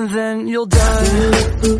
and then you'll die.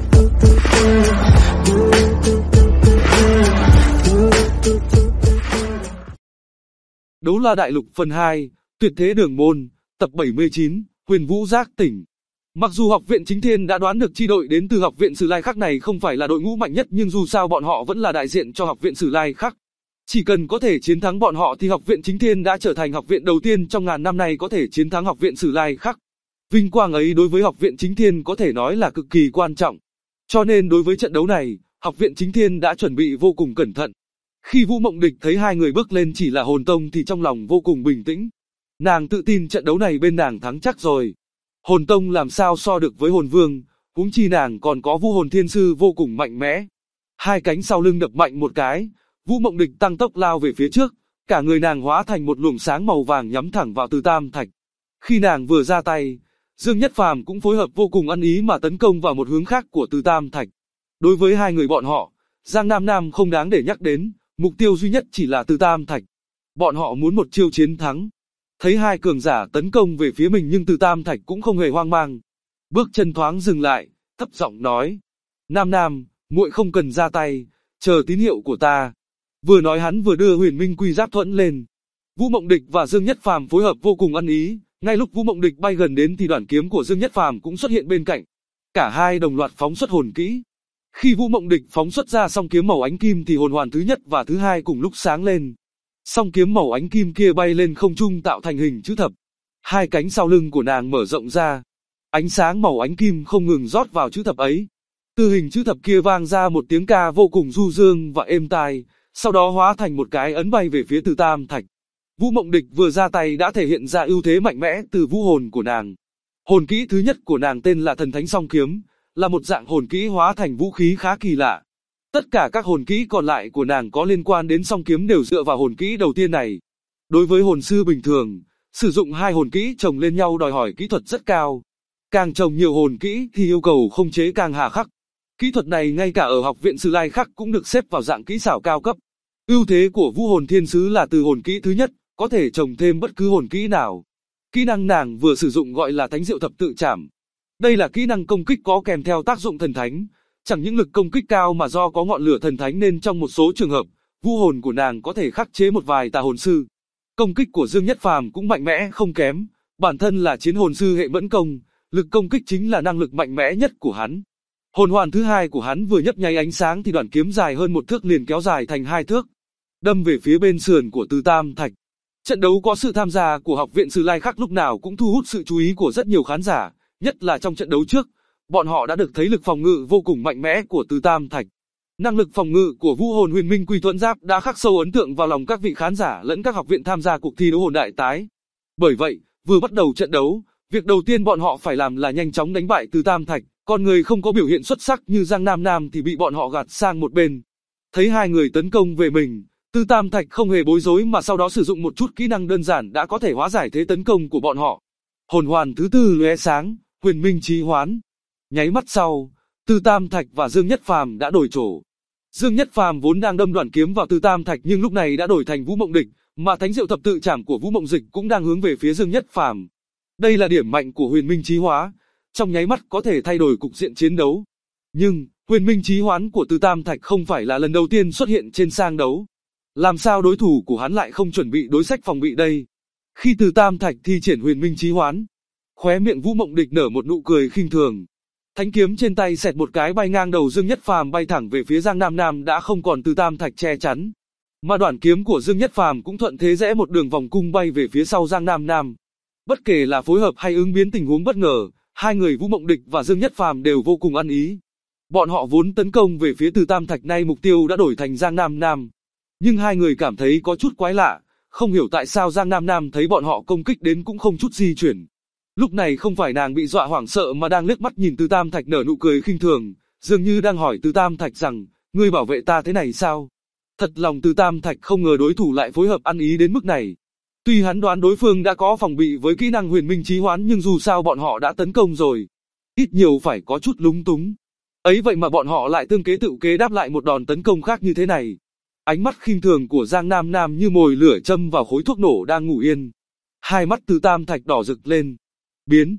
Đấu La Đại Lục phần 2, Tuyệt Thế Đường Môn, tập 79, Huyền Vũ giác tỉnh. Mặc dù học viện Chính Thiên đã đoán được chi đội đến từ học viện Sử Lai Khắc này không phải là đội ngũ mạnh nhất, nhưng dù sao bọn họ vẫn là đại diện cho học viện Sử Lai Khắc. Chỉ cần có thể chiến thắng bọn họ thì học viện Chính Thiên đã trở thành học viện đầu tiên trong ngàn năm nay có thể chiến thắng học viện Sử Lai Khắc. Vinh quang ấy đối với học viện Chính Thiên có thể nói là cực kỳ quan trọng. Cho nên đối với trận đấu này, học viện Chính Thiên đã chuẩn bị vô cùng cẩn thận. Khi Vũ Mộng Địch thấy hai người bước lên chỉ là hồn tông thì trong lòng vô cùng bình tĩnh. Nàng tự tin trận đấu này bên nàng thắng chắc rồi. Hồn tông làm sao so được với hồn vương, huống chi nàng còn có Vũ Hồn Thiên Sư vô cùng mạnh mẽ. Hai cánh sau lưng đập mạnh một cái, Vũ Mộng Địch tăng tốc lao về phía trước, cả người nàng hóa thành một luồng sáng màu vàng nhắm thẳng vào Từ Tam Thạch. Khi nàng vừa ra tay, Dương Nhất Phàm cũng phối hợp vô cùng ăn ý mà tấn công vào một hướng khác của Từ Tam Thạch. Đối với hai người bọn họ, Giang Nam Nam không đáng để nhắc đến, mục tiêu duy nhất chỉ là Từ Tam Thạch. Bọn họ muốn một chiêu chiến thắng. Thấy hai cường giả tấn công về phía mình nhưng Từ Tam Thạch cũng không hề hoang mang. Bước chân thoáng dừng lại, thấp giọng nói: Nam Nam, muội không cần ra tay, chờ tín hiệu của ta. Vừa nói hắn vừa đưa Huyền Minh Quy Giáp thuẫn lên. Vũ Mộng Địch và Dương Nhất Phàm phối hợp vô cùng ăn ý. Ngay lúc Vũ Mộng Địch bay gần đến thì đoạn kiếm của Dương Nhất Phàm cũng xuất hiện bên cạnh. Cả hai đồng loạt phóng xuất hồn kỹ. Khi Vũ Mộng Địch phóng xuất ra song kiếm màu ánh kim thì hồn hoàn thứ nhất và thứ hai cùng lúc sáng lên. Song kiếm màu ánh kim kia bay lên không trung tạo thành hình chữ thập. Hai cánh sau lưng của nàng mở rộng ra. Ánh sáng màu ánh kim không ngừng rót vào chữ thập ấy. Từ hình chữ thập kia vang ra một tiếng ca vô cùng du dương và êm tai, sau đó hóa thành một cái ấn bay về phía Từ Tam Thạch. Vũ Mộng Địch vừa ra tay đã thể hiện ra ưu thế mạnh mẽ từ vũ hồn của nàng. Hồn kỹ thứ nhất của nàng tên là Thần Thánh Song Kiếm, là một dạng hồn kỹ hóa thành vũ khí khá kỳ lạ. Tất cả các hồn kỹ còn lại của nàng có liên quan đến song kiếm đều dựa vào hồn kỹ đầu tiên này. Đối với hồn sư bình thường, sử dụng hai hồn kỹ chồng lên nhau đòi hỏi kỹ thuật rất cao. Càng chồng nhiều hồn kỹ thì yêu cầu khống chế càng hà khắc. Kỹ thuật này ngay cả ở học viện Sử Lai Khắc cũng được xếp vào dạng kỹ xảo cao cấp. Ưu thế của Vũ Hồn Thiên Sứ là từ hồn kỹ thứ nhất, có thể trồng thêm bất cứ hồn kỹ nào. Kỹ năng nàng vừa sử dụng gọi là Thánh Diệu Thập Tự Trảm. Đây là kỹ năng công kích có kèm theo tác dụng thần thánh, chẳng những lực công kích cao mà do có ngọn lửa thần thánh nên trong một số trường hợp, vũ hồn của nàng có thể khắc chế một vài tà hồn sư. Công kích của Dương Nhất Phàm cũng mạnh mẽ không kém, bản thân là chiến hồn sư hệ mẫn công, lực công kích chính là năng lực mạnh mẽ nhất của hắn. Hồn hoàn thứ hai của hắn vừa nhấp nháy ánh sáng thì đoạn kiếm dài hơn 1 thước liền kéo dài thành 2 thước, đâm về phía bên sườn của Từ Tam Thạch. Trận đấu có sự tham gia của học viện Sử Lai Khắc lúc nào cũng thu hút sự chú ý của rất nhiều khán giả, nhất là trong trận đấu trước, bọn họ đã được thấy lực phòng ngự vô cùng mạnh mẽ của Từ Tam Thạch. Năng lực phòng ngự của Vũ Hồn Huyền Minh Quy Thuẫn Giáp đã khắc sâu ấn tượng vào lòng các vị khán giả lẫn các học viện tham gia cuộc thi đấu hồn đại tái. Bởi vậy, vừa bắt đầu trận đấu, việc đầu tiên bọn họ phải làm là nhanh chóng đánh bại Từ Tam Thạch, còn người không có biểu hiện xuất sắc như Giang Nam Nam thì bị bọn họ gạt sang một bên. Thấy hai người tấn công về mình, Từ Tam Thạch không hề bối rối mà sau đó sử dụng một chút kỹ năng đơn giản đã có thể hóa giải thế tấn công của bọn họ. Hồn hoàn thứ tư lóe sáng, Huyền Minh Chí Hoán. Nháy mắt sau, Từ Tam Thạch và Dương Nhất Phàm đã đổi chỗ. Dương Nhất Phàm vốn đang đâm đoạn kiếm vào Từ Tam Thạch nhưng lúc này đã đổi thành Vũ Mộng Địch, mà Thánh Diệu Thập Tự Trảm của Vũ Mộng Dịch cũng đang hướng về phía Dương Nhất Phàm. Đây là điểm mạnh của Huyền Minh Chí Hóa, trong nháy mắt có thể thay đổi cục diện chiến đấu. Nhưng, Huyền Minh Chí Hoán của Từ Tam Thạch không phải là lần đầu tiên xuất hiện trên sàng đấu. Làm sao đối thủ của hắn lại không chuẩn bị đối sách phòng bị đây? Khi Từ Tam Thạch thi triển Huyền Minh Chí Hoán, khóe miệng Vũ Mộng Địch nở một nụ cười khinh thường. Thánh kiếm trên tay xẹt một cái bay ngang đầu Dương Nhất Phàm bay thẳng về phía Giang Nam Nam đã không còn Từ Tam Thạch che chắn. Mà đoạn kiếm của Dương Nhất Phàm cũng thuận thế rẽ một đường vòng cung bay về phía sau Giang Nam Nam. Bất kể là phối hợp hay ứng biến tình huống bất ngờ, hai người Vũ Mộng Địch và Dương Nhất Phàm đều vô cùng ăn ý. Bọn họ vốn tấn công về phía Từ Tam Thạch, nay mục tiêu đã đổi thành Giang Nam Nam. Nhưng hai người cảm thấy có chút quái lạ, không hiểu tại sao Giang Nam Nam thấy bọn họ công kích đến cũng không chút di chuyển. Lúc này không phải nàng bị dọa hoảng sợ mà đang liếc mắt nhìn Từ Tam Thạch nở nụ cười khinh thường, dường như đang hỏi Từ Tam Thạch rằng, ngươi bảo vệ ta thế này sao? Thật lòng Từ Tam Thạch không ngờ đối thủ lại phối hợp ăn ý đến mức này. Tuy hắn đoán đối phương đã có phòng bị với kỹ năng Huyền Minh Chí Hoán nhưng dù sao bọn họ đã tấn công rồi, ít nhiều phải có chút lúng túng. Ấy vậy mà bọn họ lại tương kế tự kế đáp lại một đòn tấn công khác như thế này. Ánh mắt khinh thường của Giang Nam Nam như mồi lửa châm vào khối thuốc nổ đang ngủ yên. Hai mắt Từ Tam Thạch đỏ rực lên. Biến.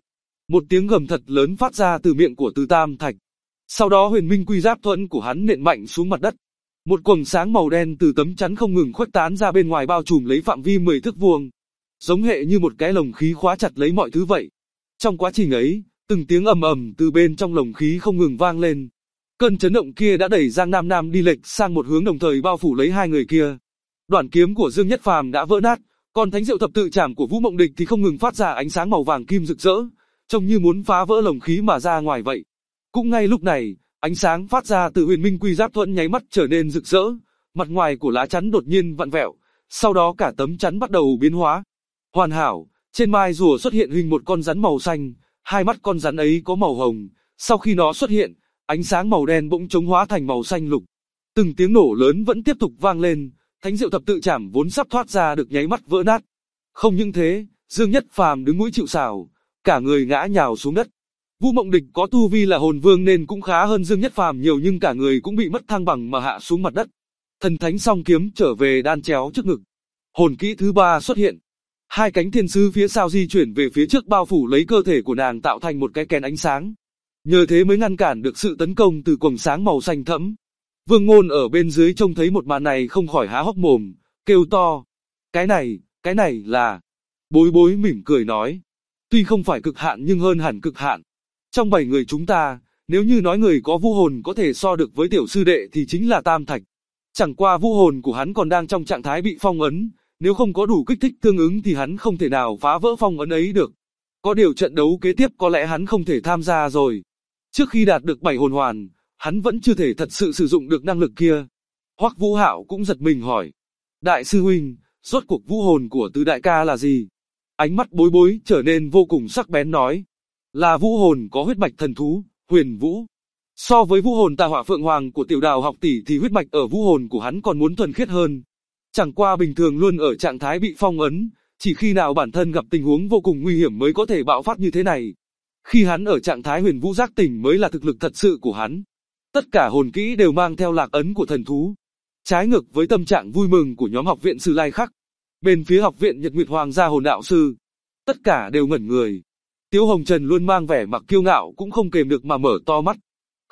Một tiếng gầm thật lớn phát ra từ miệng của Từ Tam Thạch. Sau đó huyền minh quy giáp thuẫn của hắn nện mạnh xuống mặt đất. Một quầng sáng màu đen từ tấm chắn không ngừng khuếch tán ra bên ngoài bao trùm lấy phạm vi 10 thước vuông, giống hệ như một cái lồng khí khóa chặt lấy mọi thứ vậy. Trong quá trình ấy, từng tiếng ầm ầm từ bên trong lồng khí không ngừng vang lên. Cơn chấn động kia đã đẩy Giang Nam Nam đi lệch sang một hướng đồng thời bao phủ lấy hai người kia. Đoạn kiếm của Dương Nhất Phàm đã vỡ nát, còn thánh diệu thập tự trảm của Vũ Mộng Địch thì không ngừng phát ra ánh sáng màu vàng kim rực rỡ, trông như muốn phá vỡ lồng khí mà ra ngoài vậy. Cũng ngay lúc này, ánh sáng phát ra từ huyền minh quy giáp thuẫn nháy mắt trở nên rực rỡ, mặt ngoài của lá chắn đột nhiên vặn vẹo, sau đó cả tấm chắn bắt đầu biến hóa. Hoàn hảo, trên mai rùa xuất hiện hình một con rắn màu xanh, hai mắt con rắn ấy có màu hồng, sau khi nó xuất hiện, ánh sáng màu đen bỗng chống hóa thành màu xanh lục. Từng tiếng nổ lớn vẫn tiếp tục vang lên, thánh diệu thập tự trảm vốn sắp thoát ra được nháy mắt vỡ nát. Không những thế, Dương Nhất Phàm đứng mũi chịu sào, cả người ngã nhào xuống đất. Vũ Mộng Địch có tu vi là hồn vương nên cũng khá hơn Dương Nhất Phàm nhiều nhưng cả người cũng bị mất thăng bằng mà hạ xuống mặt đất. Thần thánh song kiếm trở về đan chéo trước ngực. Hồn kỹ thứ ba xuất hiện. Hai cánh thiên sứ phía sau di chuyển về phía trước bao phủ lấy cơ thể của nàng tạo thành một cái kén ánh sáng. Nhờ thế mới ngăn cản được sự tấn công từ quầng sáng màu xanh thẫm. Vương Ngôn ở bên dưới trông thấy một màn này không khỏi há hốc mồm, kêu to. Cái này là... Bối Bối mỉm cười nói. Tuy không phải cực hạn nhưng hơn hẳn cực hạn. Trong 7 người chúng ta, nếu như nói người có vũ hồn có thể so được với tiểu sư đệ thì chính là Tam Thạch. Chẳng qua vũ hồn của hắn còn đang trong trạng thái bị phong ấn, nếu không có đủ kích thích tương ứng thì hắn không thể nào phá vỡ phong ấn ấy được. Có điều trận đấu kế tiếp có lẽ hắn không thể tham gia rồi. Trước khi đạt được 7 hồn hoàn, hắn vẫn chưa thể thật sự sử dụng được năng lực kia. Hoắc Vũ Hạo cũng giật mình hỏi. Đại sư huynh, rốt cuộc vũ hồn của Từ đại ca là gì? Ánh mắt Bối Bối trở nên vô cùng sắc bén nói. Là vũ hồn có huyết mạch thần thú, huyền vũ. So với vũ hồn Tà Hỏa Phượng Hoàng của Tiểu Đào học tỷ thì huyết mạch ở vũ hồn của hắn còn muốn thuần khiết hơn. Chẳng qua bình thường luôn ở trạng thái bị phong ấn, chỉ khi nào bản thân gặp tình huống vô cùng nguy hiểm mới có thể bạo phát như thế này. Khi hắn ở trạng thái huyền vũ giác tỉnh mới là thực lực thật sự của hắn. Tất cả hồn kỹ đều mang theo lạc ấn của thần thú. Trái ngược với tâm trạng vui mừng của nhóm học viện Sử Lai Khắc. Bên phía học viện Nhật Nguyệt Hoàng gia hồn đạo sư, tất cả đều ngẩn người. Tiếu Hồng Trần luôn mang vẻ mặt kiêu ngạo cũng không kềm được mà mở to mắt.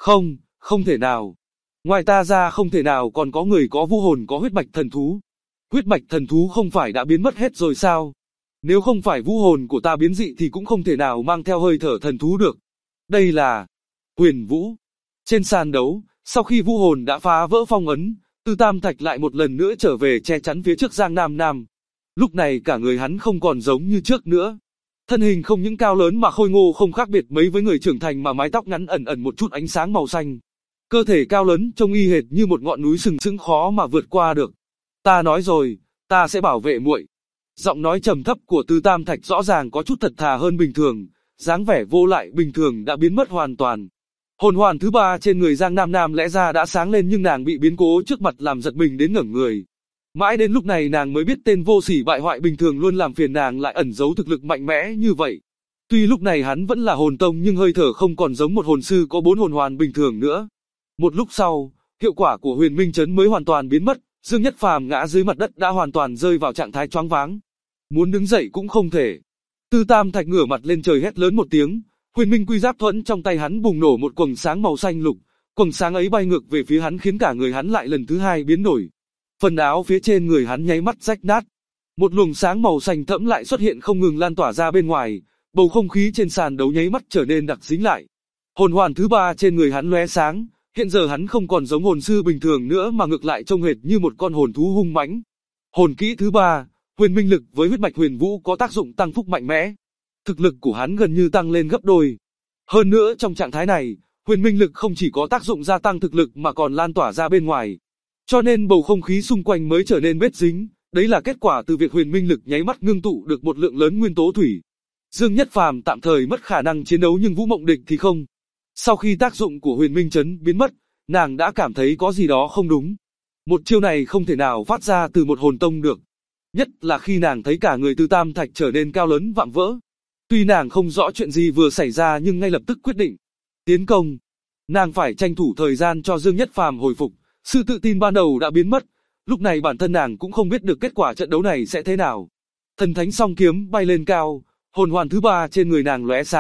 Không thể nào. Ngoài ta ra không thể nào còn có người có vũ hồn có huyết mạch thần thú. Huyết mạch thần thú không phải đã biến mất hết rồi sao? Nếu không phải vũ hồn của ta biến dị thì cũng không thể nào mang theo hơi thở thần thú được. Đây là huyền vũ. Trên sàn đấu, sau khi vũ hồn đã phá vỡ phong ấn, Từ Tam Thạch lại một lần nữa trở về che chắn phía trước Giang Nam Nam. Lúc này cả người hắn không còn giống như trước nữa. Thân hình không những cao lớn mà khôi ngô không khác biệt mấy với người trưởng thành mà mái tóc ngắn ẩn ẩn một chút ánh sáng màu xanh. Cơ thể cao lớn trông y hệt như một ngọn núi sừng sững khó mà vượt qua được. Ta nói rồi, ta sẽ bảo vệ muội. Giọng nói trầm thấp của Từ Tam Thạch rõ ràng có chút thật thà hơn bình thường, dáng vẻ vô lại bình thường đã biến mất hoàn toàn. Hồn hoàn thứ ba trên người Giang Nam Nam lẽ ra đã sáng lên nhưng nàng bị biến cố trước mặt làm giật mình đến ngẩng người. Mãi đến lúc này nàng mới biết tên vô sỉ bại hoại bình thường luôn làm phiền nàng lại ẩn giấu thực lực mạnh mẽ như vậy. Tuy lúc này hắn vẫn là hồn tông nhưng hơi thở không còn giống một hồn sư có 4 hồn hoàn bình thường nữa. Một lúc sau, hiệu quả của huyền minh chấn mới hoàn toàn biến mất, Dương Nhất Phàm ngã dưới mặt đất đã hoàn toàn rơi vào trạng thái choáng váng. Muốn đứng dậy cũng không thể. Từ Tam Thạch ngửa mặt lên trời hét lớn một tiếng, huyền minh quy giáp thuẫn trong tay hắn bùng nổ một quầng sáng màu xanh lục, quầng sáng ấy bay ngược về phía hắn khiến cả người hắn lại lần thứ hai biến đổi. Phần áo phía trên người hắn nháy mắt rách nát. Một luồng sáng màu xanh thẫm lại xuất hiện không ngừng lan tỏa ra bên ngoài, bầu không khí trên sàn đấu nháy mắt trở nên đặc dính lại. Hồn hoàn thứ ba trên người hắn lóe sáng, hiện giờ hắn không còn giống hồn sư bình thường nữa mà ngược lại trông hệt như một con hồn thú hung mãnh. Hồn kỹ thứ ba, huyền minh lực với huyết mạch huyền vũ có tác dụng tăng phúc mạnh mẽ. Thực lực của hắn gần như tăng lên gấp đôi. Hơn nữa trong trạng thái này, huyền minh lực không chỉ có tác dụng gia tăng thực lực mà còn lan tỏa ra bên ngoài. Cho nên bầu không khí xung quanh mới trở nên bết dính, đấy là kết quả từ việc huyền minh lực nháy mắt ngưng tụ được một lượng lớn nguyên tố thủy. Dương Nhất Phàm tạm thời mất khả năng chiến đấu nhưng Vũ Mộng Địch thì không. Sau khi tác dụng của huyền minh chấn biến mất, nàng đã cảm thấy có gì đó không đúng. Một chiêu này không thể nào phát ra từ một hồn tông được. Nhất là khi nàng thấy cả người Từ Tam Thạch trở nên cao lớn vạm vỡ. Tuy nàng không rõ chuyện gì vừa xảy ra nhưng ngay lập tức quyết định tiến công. Nàng phải tranh thủ thời gian cho Dương Nhất Phàm hồi phục. Sự tự tin ban đầu đã biến mất, lúc này bản thân nàng cũng không biết được kết quả trận đấu này sẽ thế nào. Thần thánh song kiếm bay lên cao, hồn hoàn thứ ba trên người nàng lóe sáng,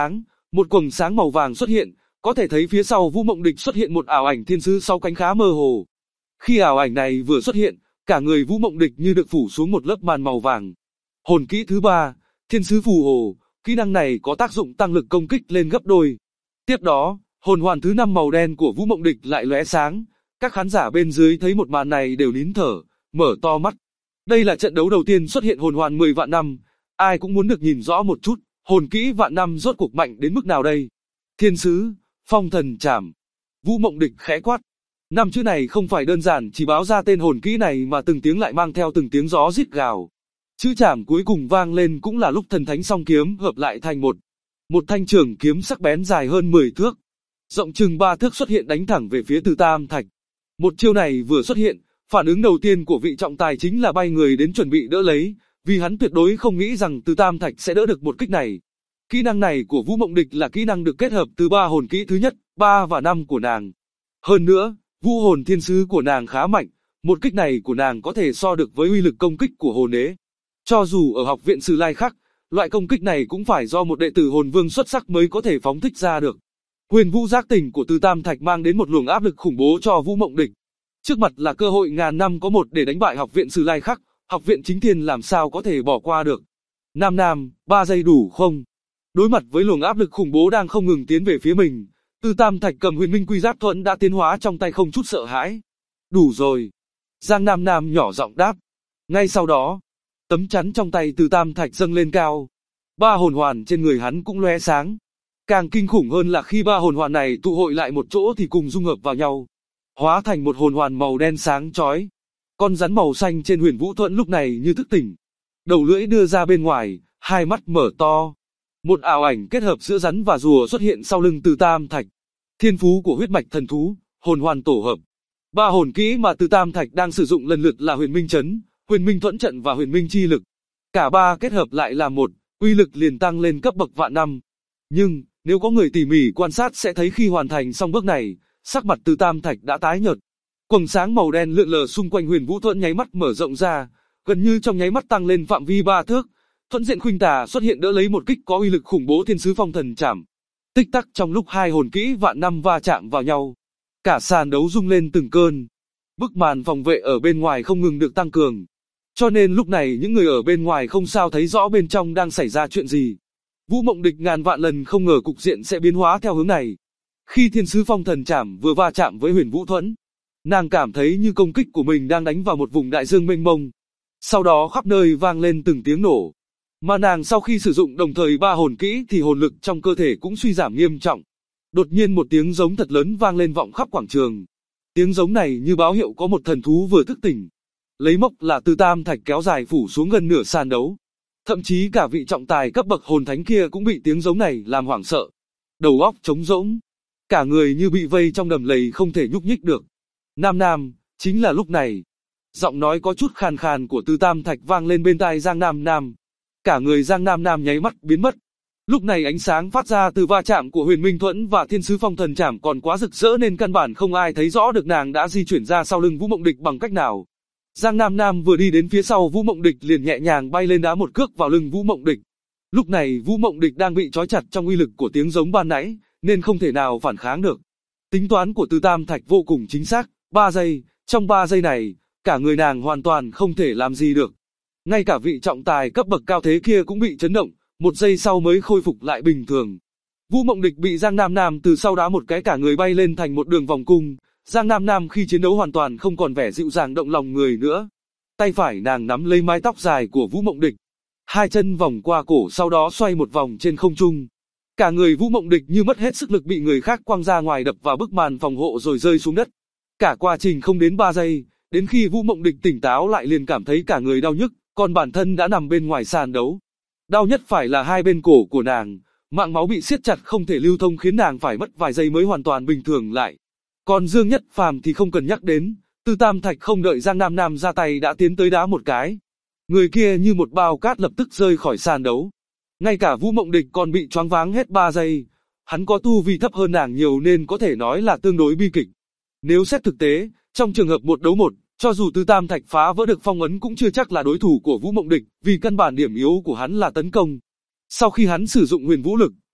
một quầng sáng màu vàng xuất hiện, có thể thấy phía sau Vũ Mộng Địch xuất hiện một ảo ảnh thiên sứ 6 cánh khá mơ hồ. Khi ảo ảnh này vừa xuất hiện, cả người Vũ Mộng Địch như được phủ xuống một lớp màn màu vàng. Hồn kỹ thứ 3, Thiên sứ phù hồ, kỹ năng này có tác dụng tăng lực công kích lên gấp đôi. Tiếp đó, hồn hoàn thứ 5 màu đen của Vũ Mộng Địch lại lóe sáng, các khán giả bên dưới thấy một màn này đều nín thở, mở to mắt. Đây là trận đấu đầu tiên xuất hiện hồn hoàn 10 vạn năm, ai cũng muốn được nhìn rõ một chút, hồn kỹ vạn năm rốt cuộc mạnh đến mức nào đây. Thiên sứ, phong thần trảm. Vũ Mộng Địch khẽ quát. 5 chữ này không phải đơn giản chỉ báo ra tên hồn kỹ này mà từng tiếng lại mang theo từng tiếng gió rít gào. Chữ trảm cuối cùng vang lên cũng là lúc thần thánh song kiếm hợp lại thành một thanh trường kiếm sắc bén dài hơn 10 thước, rộng chừng 3 thước xuất hiện đánh thẳng về phía Từ Tam Thạch. Một chiêu này vừa xuất hiện, phản ứng đầu tiên của vị trọng tài chính là bay người đến chuẩn bị đỡ lấy, vì hắn tuyệt đối không nghĩ rằng Từ Tam Thạch sẽ đỡ được một kích này. Kỹ năng này của Vũ Mộng Địch là kỹ năng được kết hợp từ 3 hồn kỹ thứ nhất, 3 và 5 của nàng. Hơn nữa, vũ hồn thiên sứ của nàng khá mạnh, một kích này của nàng có thể so được với uy lực công kích của hồn đế. Cho dù ở học viện Sử Lai Khắc, loại công kích này cũng phải do một đệ tử hồn vương xuất sắc mới có thể phóng thích ra được. Huyền vũ giác tỉnh của Từ Tam Thạch mang đến một luồng áp lực khủng bố cho Vũ Mộng Địch. Trước mặt là cơ hội ngàn năm có một để đánh bại học viện Sử Lai Khắc, học viện Chính Thiên làm sao có thể bỏ qua được. Nam, 3 giây đủ không? Đối mặt với luồng áp lực khủng bố đang không ngừng tiến về phía mình, Từ Tam Thạch cầm Huyền Minh Quy Giáp Thuẫn đã tiến hóa trong tay không chút sợ hãi. Đủ rồi. Giang Nam nhỏ giọng đáp. Ngay sau đó, tấm chắn trong tay Từ Tam Thạch dâng lên cao. 3 hồn hoàn trên người hắn cũng lóe sáng. Càng kinh khủng hơn là khi 3 hồn hoàn này tụ hội lại một chỗ thì cùng dung hợp vào nhau, hóa thành một hồn hoàn màu đen sáng chói. Con rắn màu xanh trên Huyền Vũ Thuẫn lúc này như thức tỉnh, đầu lưỡi đưa ra bên ngoài, hai mắt mở to. Một ảo ảnh kết hợp giữa rắn và rùa xuất hiện sau lưng Từ Tam Thạch. Thiên phú của huyết mạch thần thú, hồn hoàn tổ hợp. 3 hồn kỹ mà Từ Tam Thạch đang sử dụng lần lượt là Huyền Minh Chấn, Huyền Minh Thuẫn Trận và Huyền Minh Chi Lực. Cả 3 kết hợp lại là một, uy lực liền tăng lên cấp bậc vạn năm. Nhưng, nếu có người tỉ mỉ quan sát sẽ thấy khi hoàn thành xong bước này, sắc mặt Từ Tam Thạch đã tái nhợt. Quầng sáng màu đen lượn lờ xung quanh Huyền Vũ Thuẫn nháy mắt mở rộng ra, gần như trong nháy mắt tăng lên phạm vi 3 thước. Thuẫn diện khuynh tà xuất hiện đỡ lấy một kích có uy lực khủng bố thiên sứ phong thần trảm. Tích tắc trong lúc 2 hồn kỹ vạn năm va chạm vào nhau, cả sàn đấu rung lên từng cơn. Bức màn phòng vệ ở bên ngoài không ngừng được tăng cường, cho nên lúc này những người ở bên ngoài không sao thấy rõ bên trong đang xảy ra chuyện gì. Vũ Mộng Địch ngàn vạn lần không ngờ cục diện sẽ biến hóa theo hướng này. Khi thiên sứ phong thần trảm vừa va chạm với Huyền Vũ Thuẫn, nàng cảm thấy như công kích của mình đang đánh vào một vùng đại dương mênh mông. Sau đó khắp nơi vang lên từng tiếng nổ. Mà nàng sau khi sử dụng đồng thời 3 hồn kỹ thì hồn lực trong cơ thể cũng suy giảm nghiêm trọng. Đột nhiên một tiếng giống thật lớn vang lên vọng khắp quảng trường. Tiếng giống này như báo hiệu có một thần thú vừa thức tỉnh. Lấy mốc là Từ Tam Thạch kéo dài phủ xuống gần nửa sàn đấu. Thậm chí cả vị trọng tài cấp bậc hồn thánh kia cũng bị tiếng giống này làm hoảng sợ. Đầu óc trống rỗng, cả người như bị vây trong đầm lầy không thể nhúc nhích được. Nam, chính là lúc này. Giọng nói có chút khàn khàn của Từ Tam Thạch vang lên bên tai Giang Nam. Cả người Giang Nam nháy mắt biến mất. Lúc này ánh sáng phát ra từ va chạm của Huyền Minh Thuẫn và Thiên sứ phong thần trảm còn quá rực rỡ nên căn bản không ai thấy rõ được nàng đã di chuyển ra sau lưng Vũ Mộng Địch bằng cách nào. Giang Nam vừa đi đến phía sau Vũ Mộng Địch liền nhẹ nhàng bay lên đá một cước vào lưng Vũ Mộng Địch. Lúc này Vũ Mộng Địch đang bị trói chặt trong uy lực của tiếng giống ban nãy, nên không thể nào phản kháng được. Tính toán của Từ Tam Thạch vô cùng chính xác, 3 giây, trong 3 giây này, cả người nàng hoàn toàn không thể làm gì được. Ngay cả vị trọng tài cấp bậc cao thế kia cũng bị chấn động, 1 giây sau mới khôi phục lại bình thường. Vũ Mộng Địch bị Giang Nam từ sau đá một cái cả người bay lên thành một đường vòng cung. Giang Nam khi chiến đấu hoàn toàn không còn vẻ dịu dàng động lòng người nữa. Tay phải nàng nắm lấy mái tóc dài của Vũ Mộng Địch, 2 chân vòng qua cổ sau đó xoay một vòng trên không trung. Cả người Vũ Mộng Địch như mất hết sức lực bị người khác quăng ra ngoài đập vào bức màn phòng hộ rồi rơi xuống đất. Cả quá trình không đến 3 giây, đến khi Vũ Mộng Địch tỉnh táo lại liền cảm thấy cả người đau nhức, còn bản thân đã nằm bên ngoài sàn đấu. Đau nhất phải là hai bên cổ của nàng, mạng máu bị siết chặt không thể lưu thông khiến nàng phải mất vài giây mới hoàn toàn bình thường lại. Còn Dương Nhất Phàm thì không cần nhắc đến, Từ Tam Thạch không đợi Giang Nam ra tay đã tiến tới đá một cái. Người kia như một bao cát lập tức rơi khỏi sàn đấu. Ngay cả Vũ Mộng Địch còn bị choáng váng hết 3 giây. Hắn có tu vi thấp hơn nàng nhiều nên có thể nói là tương đối bi kịch. Nếu xét thực tế, trong trường hợp 1 đấu 1, cho dù Từ Tam Thạch phá vỡ được phong ấn cũng chưa chắc là đối thủ của Vũ Mộng Địch, vì căn bản điểm yếu của hắn là tấn công. Sau khi hắn sử dụng huyền vũ lực,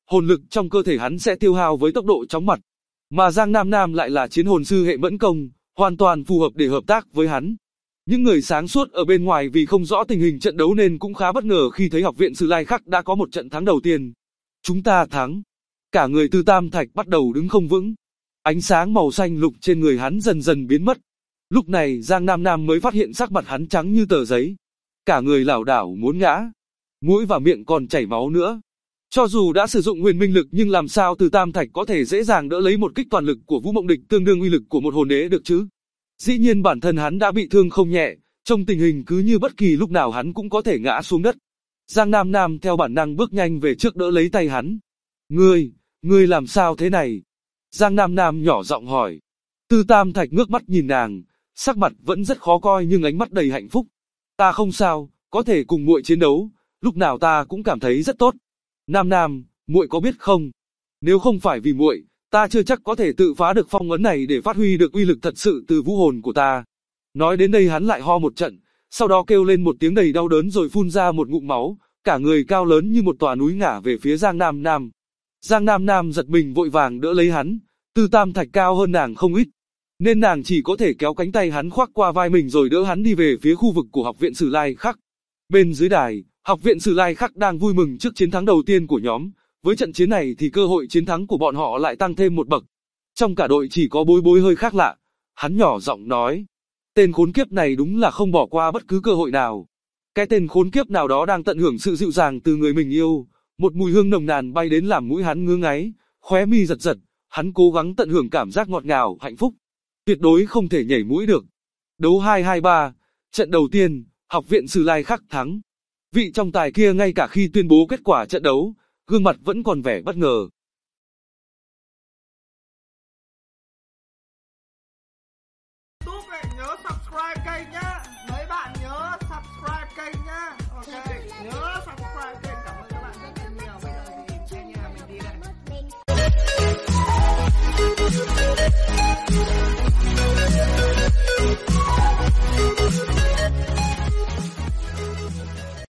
hồn lực trong cơ thể hắn sẽ tiêu hao với tốc độ chóng mặt. Mà Giang Nam Nam lại là chiến hồn sư hệ mẫn công, hoàn toàn phù hợp để hợp tác với hắn. Những người sáng suốt ở bên ngoài vì không rõ tình hình trận đấu nên cũng khá bất ngờ khi thấy học viện Sử Lai Khắc đã có một trận thắng đầu tiên. Chúng ta thắng. Cả người Tư Tam Thạch bắt đầu đứng không vững. Ánh sáng màu xanh lục trên người hắn dần dần biến mất. Lúc này Giang Nam Nam mới phát hiện sắc mặt hắn trắng như tờ giấy. Cả người lảo đảo muốn ngã. Mũi và miệng còn chảy máu nữa. Cho dù đã sử dụng huyền minh lực nhưng làm sao Từ Tam Thạch có thể dễ dàng đỡ lấy một kích toàn lực của Vũ Mộng Địch tương đương uy lực của một hồn đế được chứ? Dĩ nhiên bản thân hắn đã bị thương không nhẹ, trong tình hình cứ như bất kỳ lúc nào hắn cũng có thể ngã xuống đất. Giang Nam Nam theo bản năng bước nhanh về trước đỡ lấy tay hắn. Ngươi làm sao thế này? Giang Nam Nam nhỏ giọng hỏi. Từ Tam Thạch ngước mắt nhìn nàng, sắc mặt vẫn rất khó coi nhưng ánh mắt đầy hạnh phúc. Ta không sao, có thể cùng muội chiến đấu, lúc nào ta cũng cảm thấy rất tốt. Nam Nam, muội có biết không? Nếu không phải vì muội, ta chưa chắc có thể tự phá được phong ấn này để phát huy được uy lực thật sự từ vũ hồn của ta. Nói đến đây hắn lại ho một trận, sau đó kêu lên một tiếng đầy đau đớn rồi phun ra một ngụm máu, cả người cao lớn như một tòa núi ngả về phía Giang Nam Nam. Giang Nam Nam giật mình vội vàng đỡ lấy hắn, Từ Tam Thạch cao hơn nàng không ít, nên nàng chỉ có thể kéo cánh tay hắn khoác qua vai mình rồi đỡ hắn đi về phía khu vực của học viện Sử Lai Khắc. Bên dưới đài, học viện Sử Lai Khắc đang vui mừng trước chiến thắng đầu tiên của nhóm. Với trận chiến này thì cơ hội chiến thắng của bọn họ lại tăng thêm một bậc. Trong cả đội chỉ có Bối Bối hơi khác lạ. Hắn nhỏ giọng nói. Tên khốn kiếp này đúng là không bỏ qua bất cứ cơ hội nào. Cái tên khốn kiếp nào đó đang tận hưởng sự dịu dàng từ người mình yêu. Một mùi hương nồng nàn bay đến làm mũi hắn ngứa ngáy, khóe mi giật giật. Hắn cố gắng tận hưởng cảm giác ngọt ngào, hạnh phúc. Tuyệt đối không thể nhảy mũi được. Đấu 2-2-3, trận đầu tiên, học viện Sử Lai Khắc thắng. Vị trọng tài kia ngay cả khi tuyên bố kết quả trận đấu, gương mặt vẫn còn vẻ bất ngờ. YouTube này nhớ subscribe kênh nhá. Mấy bạn nhớ subscribe kênh nhá. Ok.